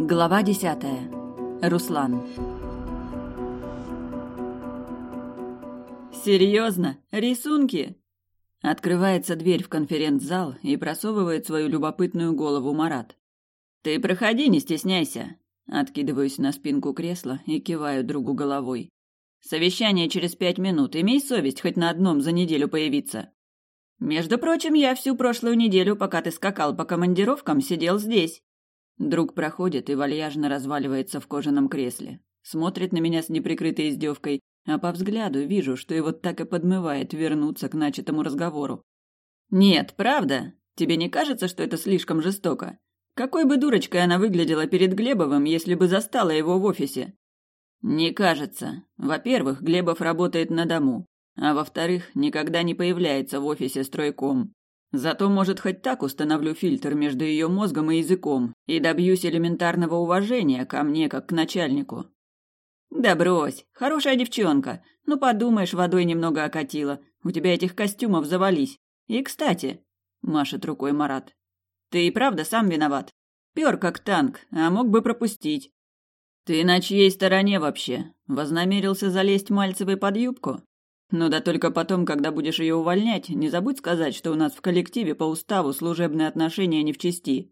Глава 10. Руслан. Серьезно? Рисунки? Открывается дверь в конференц-зал и просовывает свою любопытную голову Марат. Ты проходи, не стесняйся. Откидываюсь на спинку кресла и киваю другу головой. Совещание через 5 минут. Имей совесть хоть на одном за неделю появиться. Между прочим, я всю прошлую неделю, пока ты скакал по командировкам, сидел здесь. Друг проходит и вальяжно разваливается в кожаном кресле. Смотрит на меня с неприкрытой издевкой, а по взгляду вижу, что его так и подмывает вернуться к начатому разговору. Нет, правда? Тебе не кажется, что это слишком жестоко? Какой бы дурочкой она выглядела перед Глебовым, если бы застала его в офисе? Не кажется. Во-первых, Глебов работает на дому, а во-вторых, никогда не появляется в офисе стройком. Зато, может, хоть так установлю фильтр между ее мозгом и языком и добьюсь элементарного уважения ко мне, как к начальнику. Да брось, хорошая девчонка. Ну, подумаешь, водой немного окатила. У тебя этих костюмов завались. И, кстати, машет рукой Марат, ты и правда сам виноват. Пёр как танк, а мог бы пропустить. Ты на чьей стороне вообще? Вознамерился залезть Мальцевой под юбку? Ну да только потом, когда будешь ее увольнять, не забудь сказать, что у нас в коллективе по уставу служебные отношения не в чести.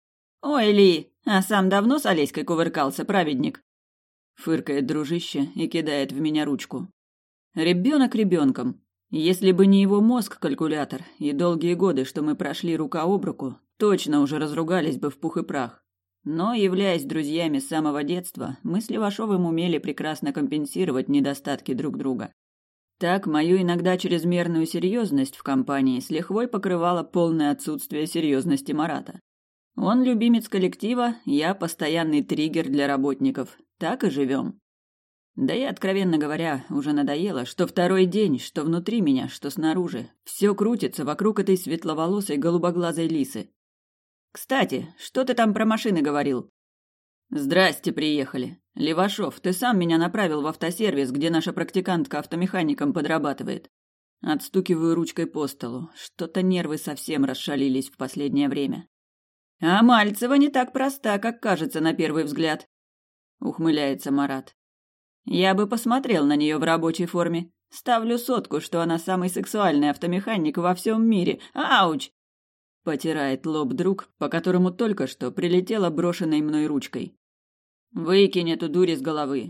Ой, Ли, а сам давно с Олеськой кувыркался, праведник? Фыркает дружище и кидает в меня ручку. Ребенок ребенком. Если бы не его мозг-калькулятор и долгие годы, что мы прошли рука об руку, точно уже разругались бы в пух и прах. Но, являясь друзьями с самого детства, мы с Левашовым умели прекрасно компенсировать недостатки друг друга. Так, мою иногда чрезмерную серьезность в компании с лихвой покрывала полное отсутствие серьезности Марата. Он любимец коллектива, я постоянный триггер для работников. Так и живем. Да и, откровенно говоря, уже надоело, что второй день, что внутри меня, что снаружи, все крутится вокруг этой светловолосой голубоглазой лисы. Кстати, что ты там про машины говорил? Здрасте, приехали. Левашов, ты сам меня направил в автосервис, где наша практикантка автомехаником подрабатывает. Отстукиваю ручкой по столу. Что-то нервы совсем расшалились в последнее время. А Мальцева не так проста, как кажется на первый взгляд. Ухмыляется Марат. Я бы посмотрел на нее в рабочей форме. Ставлю 100, что она самый сексуальный автомеханик во всем мире. Ауч! Потирает лоб друг, по которому только что прилетела брошенной мной ручкой. Выкинь эту дурь из головы.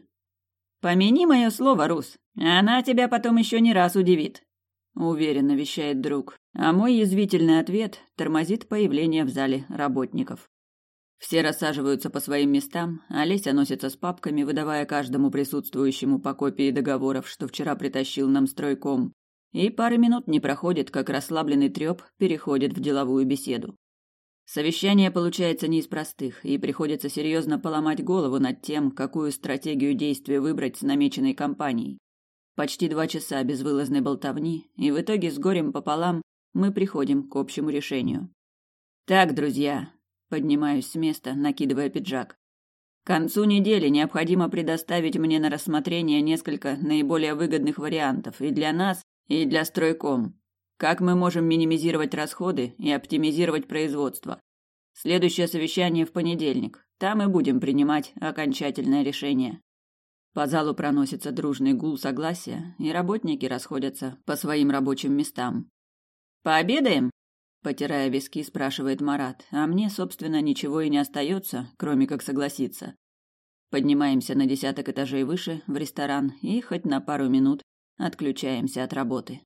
Помяни мое слово, Рус. Она тебя потом еще не раз удивит. Уверенно вещает друг, а мой язвительный ответ тормозит появление в зале работников. Все рассаживаются по своим местам, а Леся носится с папками, выдавая каждому присутствующему по копии договоров, что вчера притащил нам стройком. И пары минут не проходит, как расслабленный трёп переходит в деловую беседу. Совещание получается не из простых, и приходится серьезно поломать голову над тем, какую стратегию действия выбрать с намеченной кампанией. Почти 2 часа безвылазной болтовни, и в итоге с горем пополам мы приходим к общему решению. Так, друзья, поднимаюсь с места, накидывая пиджак. К концу недели необходимо предоставить мне на рассмотрение несколько наиболее выгодных вариантов и для нас, и для стройком. Как мы можем минимизировать расходы и оптимизировать производство? Следующее совещание в понедельник. Там и будем принимать окончательное решение. По залу проносится дружный гул согласия, и работники расходятся по своим рабочим местам. «Пообедаем?» – потирая виски, спрашивает Марат, а мне, собственно, ничего и не остается, кроме как согласиться. Поднимаемся на 10 этажей выше, в ресторан, и хоть на пару минут отключаемся от работы.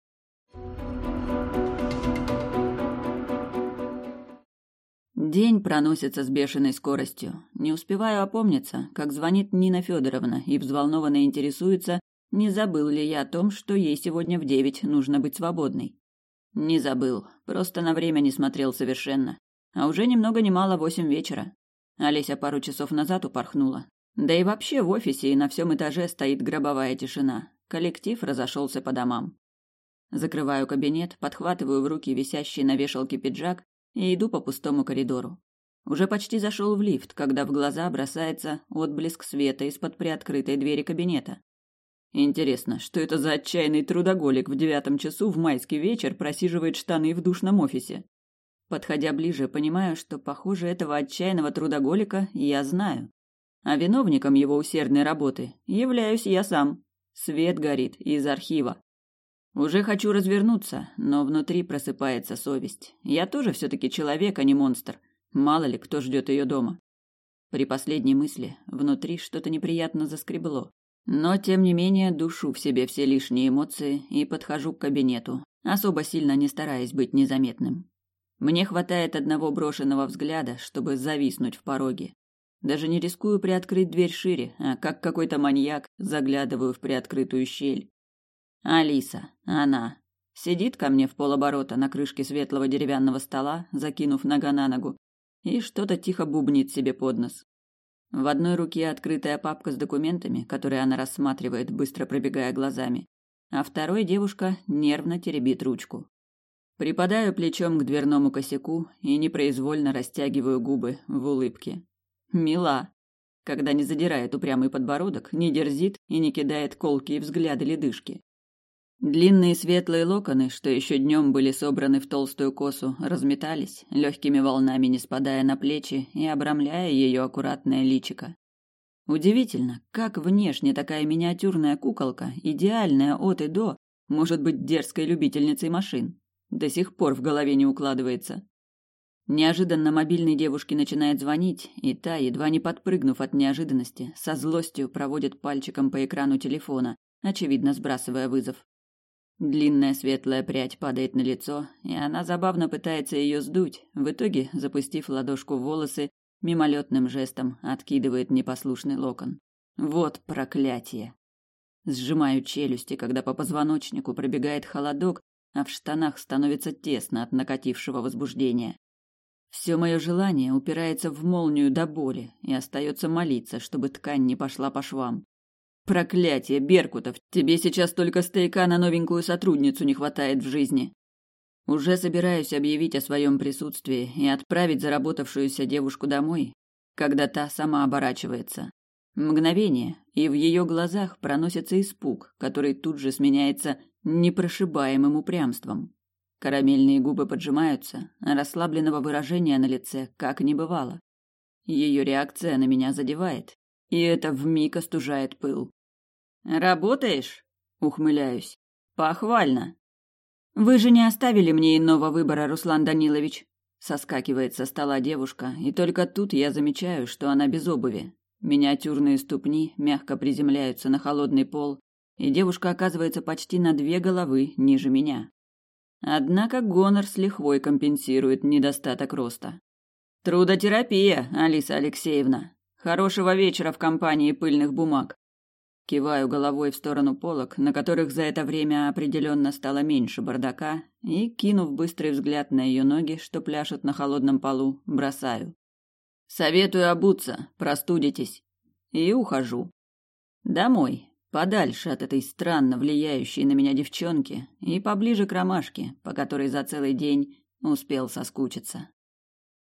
День проносится с бешеной скоростью. Не успеваю опомниться, как звонит Нина Федоровна и взволнованно интересуется, не забыл ли я о том, что ей сегодня в 9 нужно быть свободной. Не забыл, просто на время не смотрел совершенно. А уже ни много ни мало 8 вечера. Олеся пару часов назад упорхнула. Да и вообще в офисе и на всем этаже стоит гробовая тишина. Коллектив разошелся по домам. Закрываю кабинет, подхватываю в руки висящий на вешалке пиджак и иду по пустому коридору. Уже почти зашел в лифт, когда в глаза бросается отблеск света из-под приоткрытой двери кабинета. Интересно, что это за отчаянный трудоголик в 9 часу в майский вечер просиживает штаны в душном офисе? Подходя ближе, понимаю, что, похоже, этого отчаянного трудоголика я знаю. А виновником его усердной работы являюсь я сам. Свет горит из архива. Уже хочу развернуться, но внутри просыпается совесть. Я тоже все-таки человек, а не монстр. Мало ли, кто ждет ее дома. При последней мысли внутри что-то неприятно заскребло. Но, тем не менее, душу в себе все лишние эмоции и подхожу к кабинету, особо сильно не стараясь быть незаметным. Мне хватает одного брошенного взгляда, чтобы зависнуть в пороге. Даже не рискую приоткрыть дверь шире, а как какой-то маньяк заглядываю в приоткрытую щель. Алиса, она, сидит ко мне в полоборота на крышке светлого деревянного стола, закинув нога на ногу, и что-то тихо бубнит себе под нос. В одной руке открытая папка с документами, которые она рассматривает, быстро пробегая глазами, а второй девушка нервно теребит ручку. Припадаю плечом к дверному косяку и непроизвольно растягиваю губы в улыбке. Мила, когда не задирает упрямый подбородок, не дерзит и не кидает колкие взгляды ледышки. Длинные светлые локоны, что еще днем были собраны в толстую косу, разметались, легкими волнами не спадая на плечи и обрамляя ее аккуратное личико. Удивительно, как внешне такая миниатюрная куколка, идеальная от и до, может быть дерзкой любительницей машин. До сих пор в голове не укладывается. Неожиданно мобильный девушки начинает звонить, и та, едва не подпрыгнув от неожиданности, со злостью проводит пальчиком по экрану телефона, очевидно сбрасывая вызов. Длинная светлая прядь падает на лицо, и она забавно пытается ее сдуть, в итоге, запустив ладошку в волосы, мимолетным жестом откидывает непослушный локон. Вот проклятие! Сжимаю челюсти, когда по позвоночнику пробегает холодок, а в штанах становится тесно от накатившего возбуждения. Все мое желание упирается в молнию до боли, и остается молиться, чтобы ткань не пошла по швам. Проклятие, Беркутов, тебе сейчас только стейка на новенькую сотрудницу не хватает в жизни. Уже собираюсь объявить о своем присутствии и отправить заработавшуюся девушку домой, когда та сама оборачивается. Мгновение, и в ее глазах проносится испуг, который тут же сменяется непрошибаемым упрямством. Карамельные губы поджимаются, а расслабленного выражения на лице как не бывало. Ее реакция на меня задевает, и это вмиг остужает пыл. «Работаешь?» — ухмыляюсь. «Похвально!» «Вы же не оставили мне иного выбора, Руслан Данилович!» Соскакивает со стола девушка, и только тут я замечаю, что она без обуви. Миниатюрные ступни мягко приземляются на холодный пол, и девушка оказывается почти на 2 головы ниже меня. Однако гонор с лихвой компенсирует недостаток роста. «Трудотерапия, Алиса Алексеевна! Хорошего вечера в компании пыльных бумаг!» Киваю головой в сторону полок, на которых за это время определенно стало меньше бардака, и, кинув быстрый взгляд на ее ноги, что пляшут на холодном полу, бросаю. «Советую обуться, простудитесь!» И ухожу. Домой, подальше от этой странно влияющей на меня девчонки и поближе к ромашке, по которой за целый день успел соскучиться.